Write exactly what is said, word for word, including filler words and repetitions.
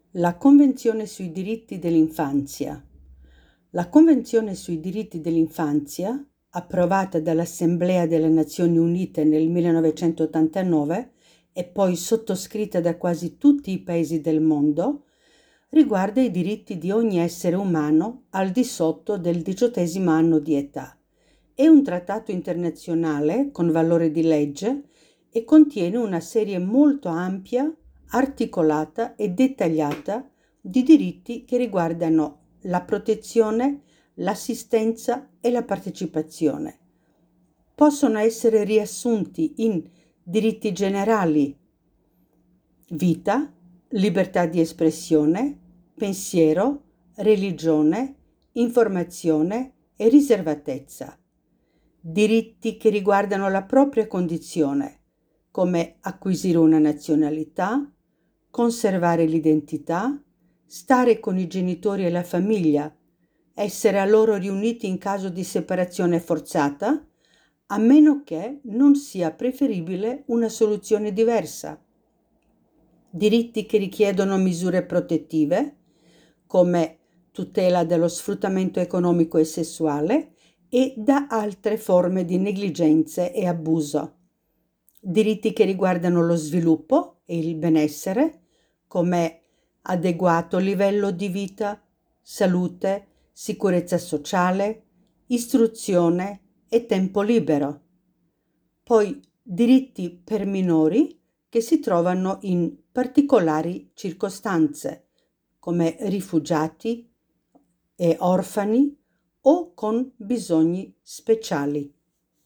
La Convenzione sui diritti dell'infanzia. La Convenzione sui diritti dell'infanzia, approvata dall'Assemblea delle Nazioni Unite nel millenovecentottantanove e poi sottoscritta da quasi tutti i paesi del mondo, riguarda i diritti di ogni essere umano al di sotto del diciottesimo anno di età. È un trattato internazionale con valore di legge e contiene una serie molto ampia, articolata e dettagliata di diritti che riguardano la protezione, l'assistenza e la partecipazione. Possono essere riassunti in diritti generali: vita, libertà di espressione, pensiero, religione, informazione e riservatezza. Diritti che riguardano la propria condizione, come acquisire una nazionalità, conservare l'identità, stare con i genitori e la famiglia, essere a loro riuniti in caso di separazione forzata, a meno che non sia preferibile una soluzione diversa. Diritti che richiedono misure protettive, come tutela dallo sfruttamento economico e sessuale e da altre forme di negligenze e abuso. Diritti che riguardano lo sviluppo e il benessere, come adeguato livello di vita, salute, sicurezza sociale, istruzione e tempo libero. Poi diritti per minori che si trovano in particolari circostanze, come rifugiati e orfani o con bisogni speciali.